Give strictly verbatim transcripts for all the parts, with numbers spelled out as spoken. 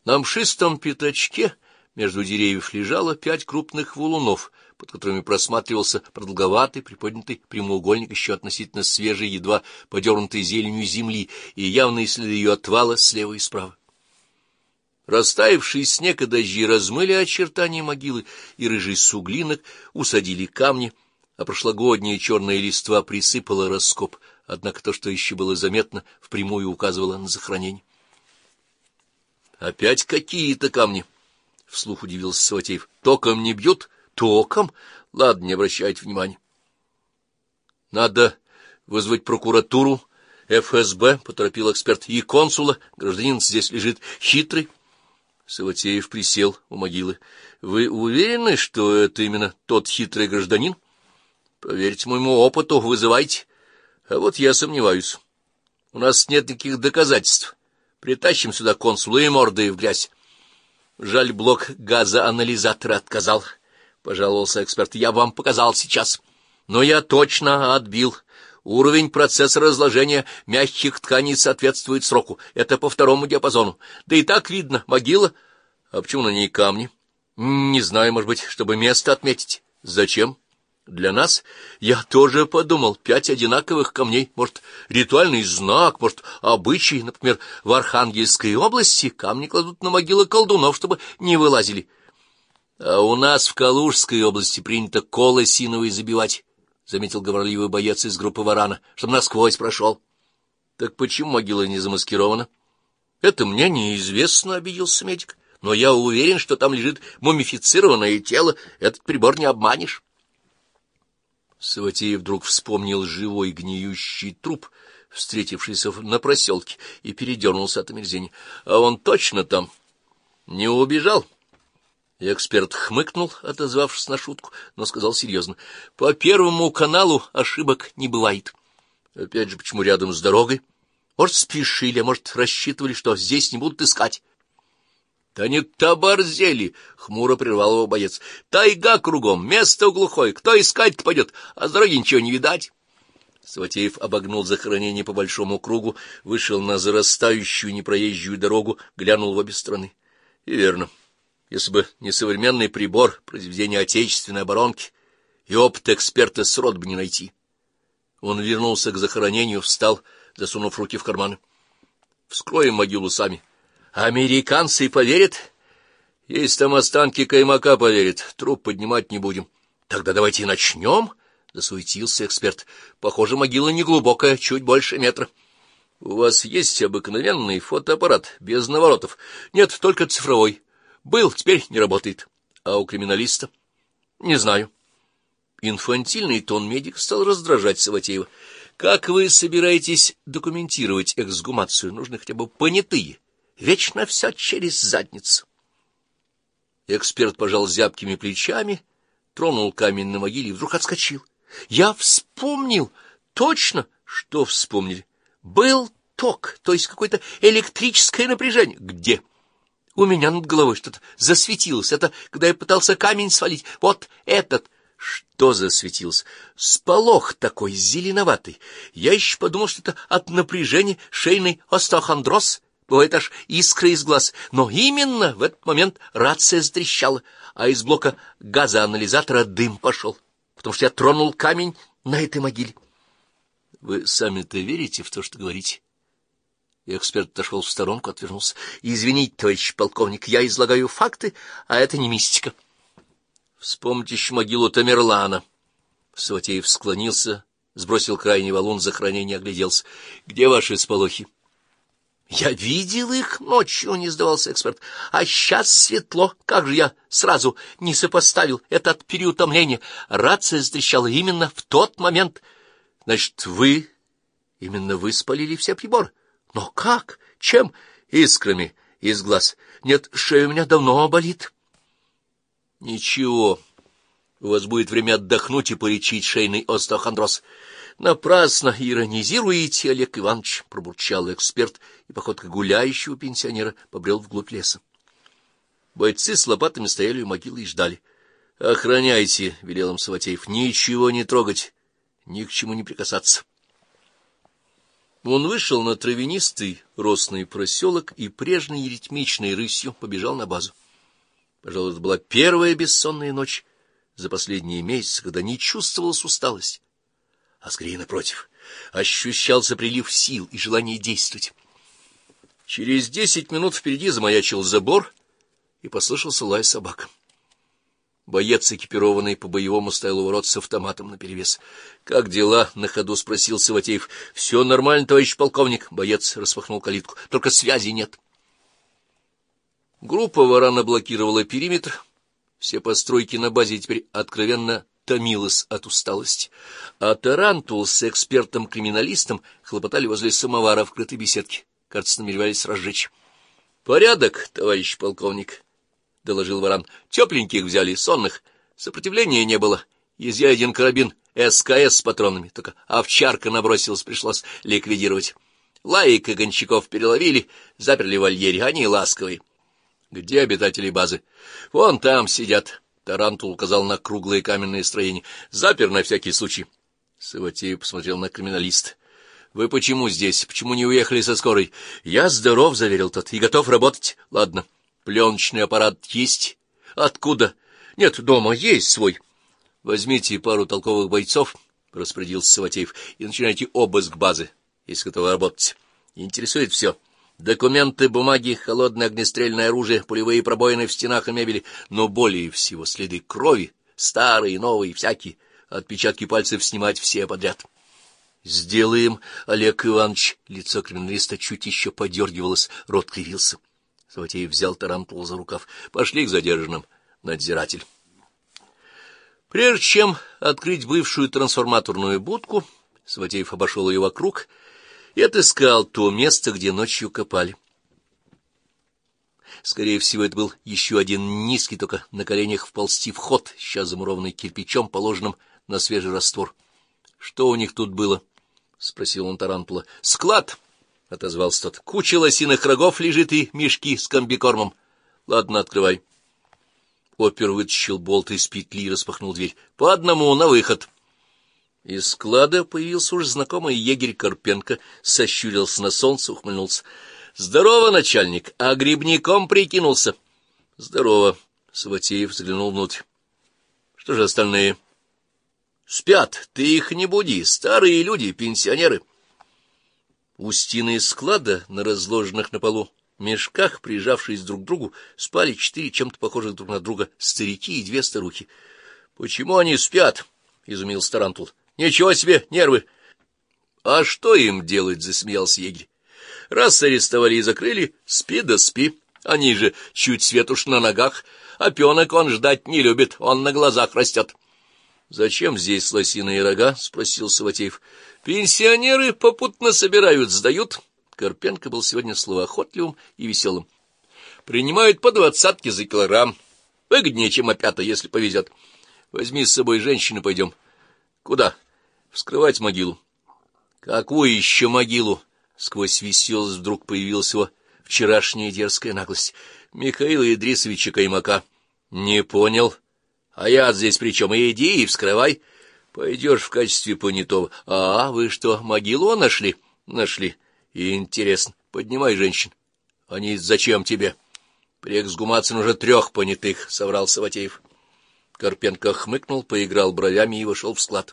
На мшистом пятачке между деревьев лежало пять крупных валунов, под которыми просматривался продолговатый приподнятый прямоугольник еще относительно свежей, едва подернутой зеленью земли, и явные следы ее отвала слева и справа. Растаявший снег и дожди размыли очертания могилы, и рыжий суглинок усадили камни, а прошлогодняя черная листва присыпала раскоп, однако то, что еще было заметно, впрямую указывало на захоронение. — Опять какие-то камни! — вслух удивился Саватеев. — Током не бьют? — Током? Ладно, не обращайте внимания. — Надо вызвать прокуратуру, эф эс бэ, — поторопил эксперт, — и консула. Гражданин здесь лежит хитрый. Саватеев присел у могилы. — Вы уверены, что это именно тот хитрый гражданин? — Поверьте моему опыту, вызывайте. А вот я сомневаюсь. У нас нет никаких доказательств. Притащим сюда консула и мордой в грязь. Жаль, блок газоанализатора отказал, — пожаловался эксперт. — Я вам показал сейчас. Но я точно отбил. Уровень процесса разложения мягких тканей соответствует сроку. Это по второму диапазону. Да и так видно. Могила. А почему на ней камни? Не знаю, может быть, чтобы место отметить. Зачем? Для нас? Я тоже подумал. Пять одинаковых камней. Может, ритуальный знак, может, обычай. Например, в Архангельской области камни кладут на могилы колдунов, чтобы не вылазили. А у нас в Калужской области принято колы синовые забивать, — заметил говорливый боец из группы «Варана», — чтобы насквозь прошел. — Так почему могила не замаскирована? — Это мне неизвестно, — обиделся медик. — Но я уверен, что там лежит мумифицированное тело. Этот прибор не обманешь. Саватеев вдруг вспомнил живой гниющий труп, встретившийся на проселке, и передернулся от омерзения. — А он точно там? Не убежал? Эксперт хмыкнул, отозвавшись на шутку, но сказал серьезно. — По Первому каналу ошибок не бывает. Опять же, почему рядом с дорогой? Может, спешили, а может, рассчитывали, что здесь не будут искать. — Да не-то оборзели! — хмуро прервал его боец. — Тайга кругом, место глухое, кто искать-то пойдет, а с дороги ничего не видать. Саватеев обогнул захоронение по большому кругу, вышел на зарастающую непроезжую дорогу, глянул в обе стороны. И верно. Если бы не современный прибор, произведение отечественной оборонки, и опыт эксперта срод бы не найти. Он вернулся к захоронению, встал, засунув руки в карманы. — Вскроем могилу сами. — Американцы поверят? — Есть там останки Каймака, поверят. Труп поднимать не будем. — Тогда давайте начнем, — засуетился эксперт. — Похоже, могила неглубокая, чуть больше метра. — У вас есть обыкновенный фотоаппарат, без наворотов? — Нет, только цифровой. Был, теперь не работает. А у криминалиста? Не знаю. Инфантильный тон медика стал раздражать Саватеева. Как вы собираетесь документировать эксгумацию? Нужны хотя бы понятые. Вечно все через задницу. Эксперт пожал зябкими плечами, тронул камень на могиле и вдруг отскочил. Я вспомнил. Точно. Что вспомнили? Был ток, то есть какое-то электрическое напряжение. Где? У меня над головой что-то засветилось. Это когда я пытался камень свалить. Вот этот. Что засветился? Сполох такой зеленоватый. Я еще подумал, что это от напряжения шейный остеохондроз. Бывает аж искры из глаз. Но именно в этот момент рация затрещала, а из блока газоанализатора дым пошел, потому что я тронул камень на этой могиле. Вы сами-то верите в то, что говорите? И эксперт отошел в сторонку, отвернулся. — Извините, товарищ полковник, я излагаю факты, а это не мистика. — Вспомните еще могилу Тамерлана. Саватеев склонился, сбросил крайний валун захоронения, огляделся. — Где ваши сполохи? — Я видел их ночью, — не сдавался эксперт. — А сейчас светло. Как же я сразу не сопоставил это от переутомления? Рация затрещала именно в тот момент. — Значит, вы... Именно вы спалили все приборы? Но как? Чем? Искрами из глаз. Нет, шея у меня давно болит. Ничего. У вас будет время отдохнуть и полечить шейный остеохондроз. Напрасно иронизируете, Олег Иванович, — пробурчал эксперт и походкой гуляющего пенсионера побрел вглубь леса. Бойцы с лопатами стояли у могилы и ждали. — Охраняйте, — велел им Саватеев, — ничего не трогать, ни к чему не прикасаться. Он вышел на травянистый росный проселок и прежней ритмичной рысью побежал на базу. Пожалуй, это была первая бессонная ночь за последние месяцы, когда не чувствовалась усталость, а скорее напротив, ощущался прилив сил и желание действовать. Через десять минут впереди замаячил забор, и послышался лай собак. Боец, экипированный по-боевому, стоял у ворот с автоматом наперевес. — Как дела? — на ходу спросил Саватеев. — Все нормально, товарищ полковник. Боец распахнул калитку. — Только связи нет. Группа варана блокировала периметр. Все постройки на базе теперь откровенно томилась от усталости. А Тарантул с экспертом-криминалистом хлопотали возле самовара в крытой беседке. Кажется, намеревались разжечь. — Порядок, товарищ полковник, — доложил варан. — Тепленьких взяли, сонных. Сопротивления не было. Изъял один карабин эс ка эс с патронами. Только овчарка набросилась, пришлось ликвидировать. Лаек и гончаков переловили, заперли в вольере. Они ласковые. — Где обитатели базы? — Вон там сидят. Тарантул указал на круглые каменные строения. — Запер на всякий случай. Саватеев посмотрел на криминалиста. — Вы почему здесь? Почему не уехали со скорой? — Я здоров, — заверил тот, — и готов работать. — Ладно. Пленочный аппарат есть? — Откуда? — Нет, дома есть свой. — Возьмите пару толковых бойцов, — распорядился Саватеев, — и начинайте обыск базы, если готовы работать. Интересует все. Документы, бумаги, холодное огнестрельное оружие, пулевые пробоины в стенах и мебели, но более всего следы крови, старые, новые, всякие. Отпечатки пальцев снимать все подряд. — Сделаем, Олег Иванович. Лицо криминалиста чуть еще подергивалось, рот кривился. Саватеев взял Тарантула за рукав. — Пошли к задержанным, надзиратель. Прежде чем открыть бывшую трансформаторную будку, Саватеев обошел ее вокруг и отыскал то место, где ночью копали. Скорее всего, это был еще один низкий, только на коленях вползти вход, сейчас замурованный кирпичом, положенным на свежий раствор. — Что у них тут было? — спросил он Тарантула. — Склад, — отозвался тот. — Куча лосиных рогов лежит и мешки с комбикормом. — Ладно, открывай. Опер вытащил болт из петли и распахнул дверь. — По одному на выход. Из склада появился уже знакомый егерь Карпенко, сощурился на солнце, ухмыльнулся. — Здорово, начальник, а грибником прикинулся. — Здорово. Саватеев заглянул внутрь. — Что же остальные? — Спят, ты их не буди, старые люди, пенсионеры. У стены склада, на разложенных на полу мешках, прижавшись друг к другу, спали четыре чем-то похожих друг на друга старики и две старухи. — Почему они спят? — изумился Тарантул. — Ничего себе, нервы! — А что им делать? — засмеялся егерь. — Раз арестовали и закрыли, спи да спи. Они же чуть свет уж на ногах, а пенок он ждать не любит, он на глазах растет. — Зачем здесь лосиные рога? — спросил Саватеев. — Пенсионеры попутно собирают, сдают. Карпенко был сегодня словоохотливым и веселым. — Принимают по двадцатке за килограмм. Выгоднее, чем опята, если повезет. Возьми с собой женщину, пойдем. — Куда? — Вскрывать могилу. — Какую еще могилу? Сквозь веселость вдруг появилась его вчерашняя дерзкая наглость. — Михаила Идрисовича Каймака. — Не понял. — А я здесь при чем? Иди и вскрывай. Пойдешь в качестве понятого. — А, вы что, могилу нашли? — Нашли. — Интересно. Поднимай женщин. — Они зачем тебе? — При эксгумации уже трех понятых, — соврал Саватеев. Карпенко хмыкнул, поиграл бровями и вошел в склад.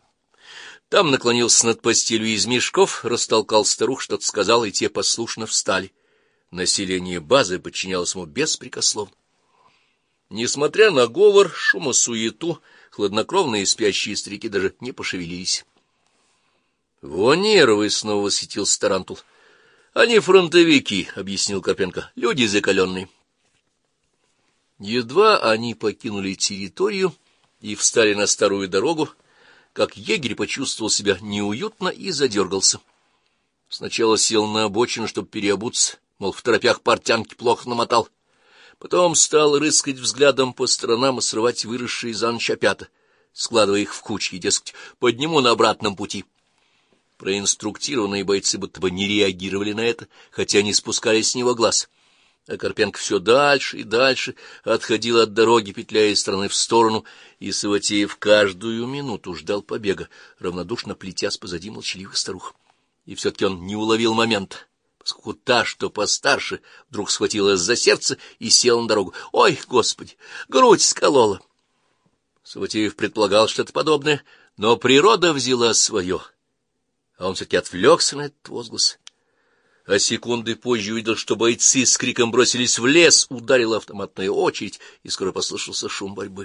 Там наклонился над постелью из мешков, растолкал старух, что-то сказал, и те послушно встали. Население базы подчинялось ему беспрекословно. Несмотря на говор, шум и суету, хладнокровные спящие старики даже не пошевелились. — Во нервы! — снова восхитился Тарантул. — Они фронтовики, — объяснил Карпенко, — люди закаленные. Едва они покинули территорию и встали на старую дорогу, как егерь почувствовал себя неуютно и задергался. Сначала сел на обочину, чтобы переобуться, мол, в торопях портянки плохо намотал. Потом стал рыскать взглядом по сторонам и срывать выросшие за ночь опята, складывая их в кучки, дескать, подниму на обратном пути. Проинструктированные бойцы будто бы не реагировали на это, хотя не спускали с него глаз. А Карпенко все дальше и дальше отходил от дороги, петляя из стороны в сторону, и Саватеев каждую минуту ждал побега, равнодушно плетясь позади молчаливых старух. и все-таки он не уловил момент, поскольку та, что постарше, вдруг схватилась за сердце и села на дорогу. «Ой, Господи, грудь сколола!» Саватеев предполагал что-то подобное, но природа взяла свое, а он все-таки отвлекся на этот возглас. А секунды позже увидел, что бойцы с криком бросились в лес, ударила автоматная очередь, и скоро послышался шум борьбы.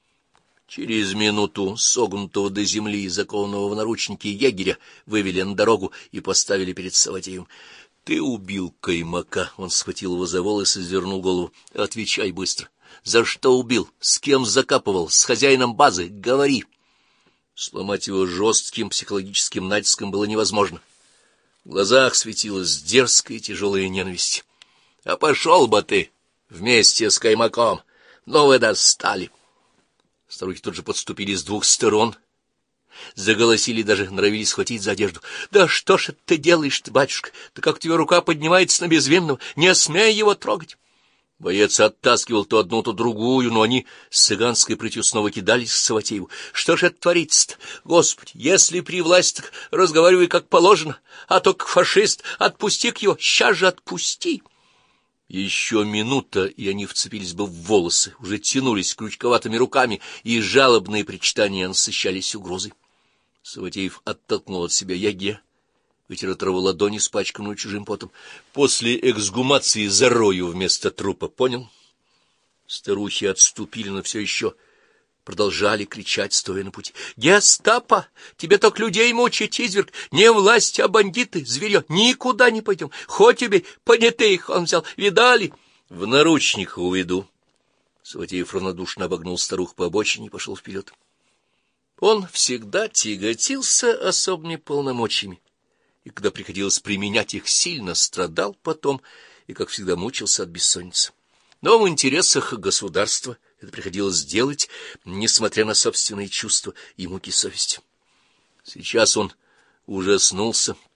Через минуту согнутого до земли и закованного в наручники егеря вывели на дорогу и поставили перед Саватеевым. — Ты убил Каймака! — он схватил его за волосы и свернул голову. — Отвечай быстро. За что убил? С кем закапывал? С хозяином базы? Говори! Сломать его жестким психологическим натиском было невозможно. В глазах светилась дерзкая и тяжелая ненависть. — А пошел бы ты вместе с Каймаком! Но вы достали! Старухи тут же подступили с двух сторон, заголосили, даже норовились схватить за одежду. — Да что ж ты делаешь-то, батюшка? Да как у тебя рука поднимается на безвинного? Не смей его трогать! Боец оттаскивал то одну, то другую, но они с цыганской прытью снова кидались к Саватееву. Что ж это творится-то? Господи, если при власти, так разговаривай как положено, а то как фашист, отпусти-ка его, сейчас же отпусти. Еще минута, и они вцепились бы в волосы, уже тянулись крючковатыми руками, и жалобные причитания насыщались угрозой. Саватеев оттолкнул от себя Ягья, вытер от травы ладони, испачканную чужим потом. После эксгумации зарою вместо трупа, понял? Старухи отступили, но все еще продолжали кричать, стоя на пути. — Гестапо! Тебе только людей мучить, изверг! Не власть, а бандиты, зверье! Никуда не пойдем! Хоть тебе понятых он взял, видали? — В наручниках уведу. Саватеев равнодушно обогнул старух по обочине и пошел вперед. Он всегда тяготился особыми полномочиями, и когда приходилось применять их, сильно страдал потом и, как всегда, мучился от бессонницы. Но в интересах государства это приходилось сделать, несмотря на собственные чувства и муки совести. Сейчас он ужаснулся,